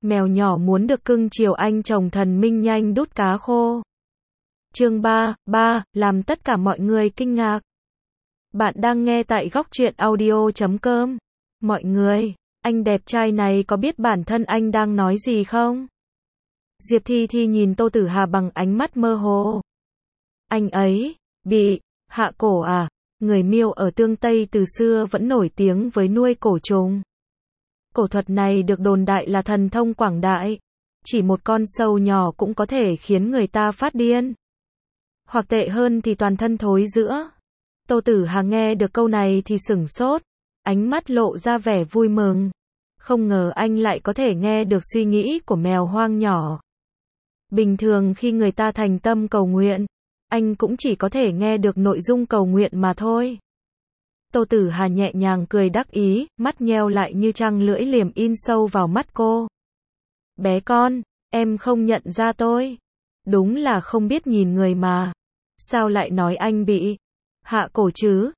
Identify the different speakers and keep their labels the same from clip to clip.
Speaker 1: Mèo nhỏ muốn được cưng chiều anh chồng thần minh nhanh đút cá khô. Chương 3, làm tất cả mọi người kinh ngạc. Bạn đang nghe tại Góc Truyện Audio.com. Mọi người, anh đẹp trai này có biết bản thân anh đang nói gì không? Diệp Thi Thi nhìn Tô Tử Hà bằng ánh mắt mơ hồ. Anh ấy, bị, hạ cổ à? Người Miêu ở Tương Tây từ xưa vẫn nổi tiếng với nuôi cổ trùng. Cổ thuật này được đồn đại là thần thông quảng đại. Chỉ một con sâu nhỏ cũng có thể khiến người ta phát điên. Hoặc tệ hơn thì toàn thân thối rữa. Tô Tử Hà nghe được câu này thì sửng sốt. Ánh mắt lộ ra vẻ vui mừng. Không ngờ anh lại có thể nghe được suy nghĩ của mèo hoang nhỏ. Bình thường khi người ta thành tâm cầu nguyện, anh cũng chỉ có thể nghe được nội dung cầu nguyện mà thôi. Tô Tử Hà nhẹ nhàng cười đắc ý, mắt nheo lại như trăng lưỡi liềm in sâu vào mắt cô. Bé con, em không nhận ra tôi. Đúng là không biết nhìn người mà. Sao lại nói anh bị hạ cổ chứ?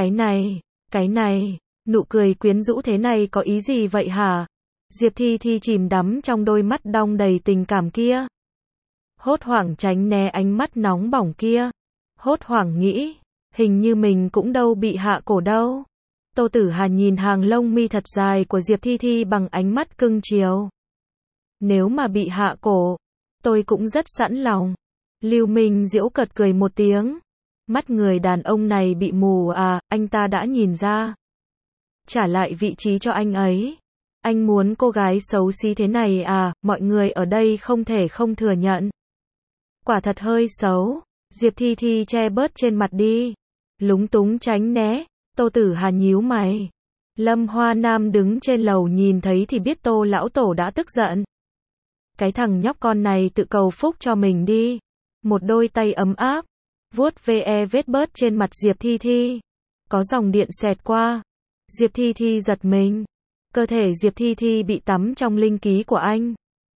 Speaker 1: Cái này, nụ cười quyến rũ thế này có ý gì vậy hả? Diệp Thi Thi chìm đắm trong đôi mắt đong đầy tình cảm kia. Hốt hoảng tránh né ánh mắt nóng bỏng kia. Hốt hoảng nghĩ, hình như mình cũng đâu bị hạ cổ đâu. Tô Tử Hà nhìn hàng lông mi thật dài của Diệp Thi Thi bằng ánh mắt cưng chiều. Nếu mà bị hạ cổ, tôi cũng rất sẵn lòng. Lưu Minh giễu cợt cười một tiếng. Mắt người đàn ông này bị mù à, anh ta đã nhìn ra. Trả lại vị trí cho anh ấy. Anh muốn cô gái xấu xí thế này à, mọi người ở đây không thể không thừa nhận. Quả thật hơi xấu. Diệp Thi Thi che bớt trên mặt đi. Lúng túng tránh né. Tô Tử Hà nhíu mày. Lâm Hoa Nam đứng trên lầu nhìn thấy thì biết Tô lão tổ đã tức giận. Cái thằng nhóc con này tự cầu phúc cho mình đi. Một đôi tay ấm áp vuốt ve vết bớt trên mặt Diệp Thi Thi. Có dòng điện xẹt qua. Diệp Thi Thi giật mình. Cơ thể Diệp Thi Thi bị tắm trong linh khí của anh.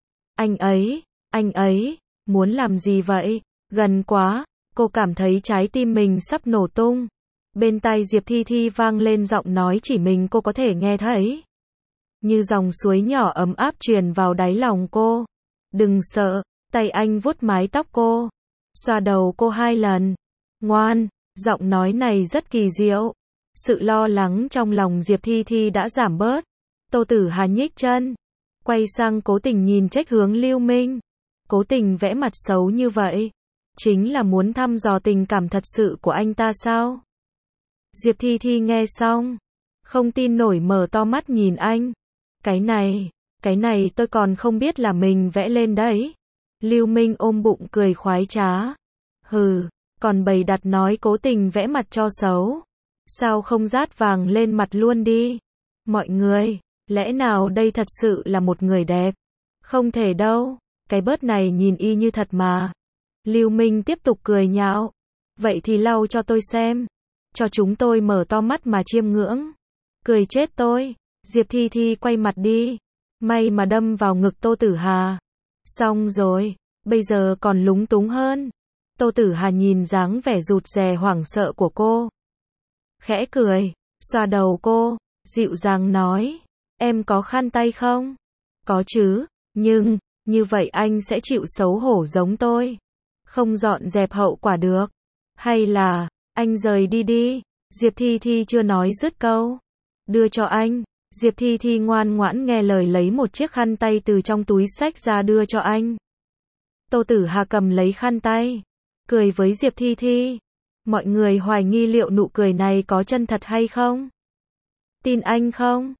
Speaker 1: Anh ấy, muốn làm gì vậy? Gần quá, cô cảm thấy trái tim mình sắp nổ tung. Bên tai Diệp Thi Thi vang lên giọng nói chỉ mình cô có thể nghe thấy. Như dòng suối nhỏ ấm áp truyền vào đáy lòng cô. Đừng sợ, tay anh vuốt mái tóc cô. Xoa đầu cô 2 lần. Ngoan, giọng nói này rất kỳ diệu. Sự lo lắng trong lòng Diệp Thi Thi đã giảm bớt. Tô Tử Hà nhích chân. Quay sang Cố Tình nhìn trách hướng Lưu Minh. Cố Tình vẽ mặt xấu như vậy. Chính là muốn thăm dò tình cảm thật sự của anh ta sao? Diệp Thi Thi nghe xong. Không tin nổi mở to mắt nhìn anh. Cái này tôi còn không biết là mình vẽ lên đấy. Lưu Minh ôm bụng cười khoái trá. Hừ, còn bày đặt nói Cố Tình vẽ mặt cho xấu. Sao không dát vàng lên mặt luôn đi? Mọi người, lẽ nào đây thật sự là một người đẹp? Không thể đâu, cái bớt này nhìn y như thật mà. Lưu Minh tiếp tục cười nhạo. Vậy thì lau cho tôi xem. Cho chúng tôi mở to mắt mà chiêm ngưỡng. Cười chết tôi. Diệp Thi Thi quay mặt đi. May mà đâm vào ngực Tô Tử Hà. Xong rồi, bây giờ còn lúng túng hơn. Tô Tử Hà nhìn dáng vẻ rụt rè hoảng sợ của cô. Khẽ cười, xoa đầu cô, dịu dàng nói. Em có khăn tay không? Có chứ, nhưng, như vậy anh sẽ chịu xấu hổ giống tôi. Không dọn dẹp hậu quả được. Hay là, anh rời đi đi. Diệp Thi Thi chưa nói dứt câu. Đưa cho anh. Diệp Thi Thi ngoan ngoãn nghe lời lấy một chiếc khăn tay từ trong túi xách ra đưa cho anh. Tô Tử Hà cầm lấy khăn tay. Cười với Diệp Thi Thi. Mọi người hoài nghi liệu nụ cười này có chân thật hay không? Tin anh không?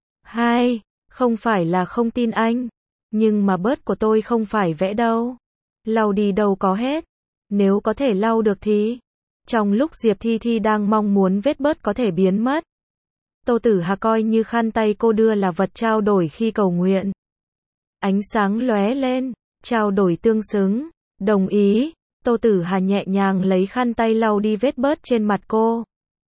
Speaker 1: Không phải là không tin anh. Nhưng mà bớt của tôi không phải vẽ đâu. Lau đi đâu có hết. Nếu có thể lau được thì. Trong lúc Diệp Thi Thi đang mong muốn vết bớt có thể biến mất. Tô Tử Hà coi như khăn tay cô đưa là vật trao đổi khi cầu nguyện. Ánh sáng lóe lên, trao đổi tương xứng. Đồng ý. Tô Tử Hà nhẹ nhàng lấy khăn tay lau đi vết bớt trên mặt cô.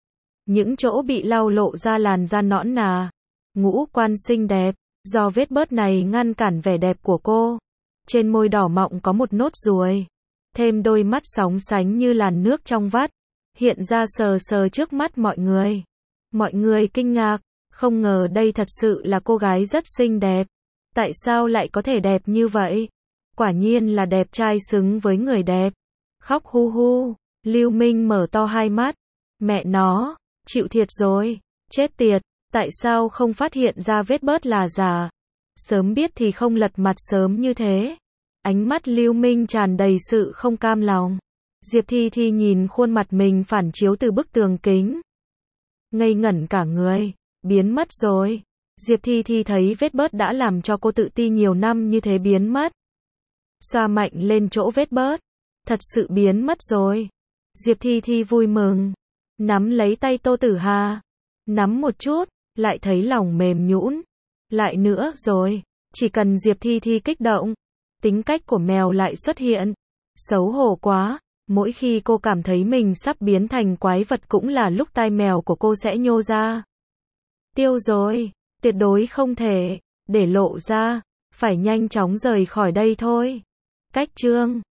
Speaker 1: Những chỗ bị lau lộ ra làn da nõn nà. Ngũ quan xinh đẹp. Do vết bớt này ngăn cản vẻ đẹp của cô. Trên môi đỏ mọng có một nốt ruồi. Thêm đôi mắt sóng sánh như làn nước trong vắt. Hiện ra sờ sờ trước mắt mọi người. Mọi người kinh ngạc. Không ngờ đây thật sự là cô gái rất xinh đẹp. Tại sao lại có thể đẹp như vậy? Quả nhiên là đẹp trai xứng với người đẹp. Khóc hu hu, Lưu Minh mở to hai mắt. Mẹ nó, chịu thiệt rồi, chết tiệt, tại sao không phát hiện ra vết bớt là giả? Sớm biết thì không lật mặt sớm như thế. Ánh mắt Lưu Minh tràn đầy sự không cam lòng. Diệp Thi Thi nhìn khuôn mặt mình phản chiếu từ bức tường kính. Ngây ngẩn cả người, biến mất rồi. Diệp Thi Thi thấy vết bớt đã làm cho cô tự ti nhiều năm như thế biến mất. Xoa mạnh lên chỗ vết bớt. Thật sự biến mất rồi. Diệp Thi Thi vui mừng. Nắm lấy tay Tô Tử Hà. Nắm một chút, lại thấy lòng mềm nhũn. Lại nữa rồi. Chỉ cần Diệp Thi Thi kích động, tính cách của mèo lại xuất hiện. Xấu hổ quá. Mỗi khi cô cảm thấy mình sắp biến thành quái vật cũng là lúc tai mèo của cô sẽ nhô ra. Tiêu rồi. Tuyệt đối không thể để lộ ra. Phải nhanh chóng rời khỏi đây thôi. Cách chương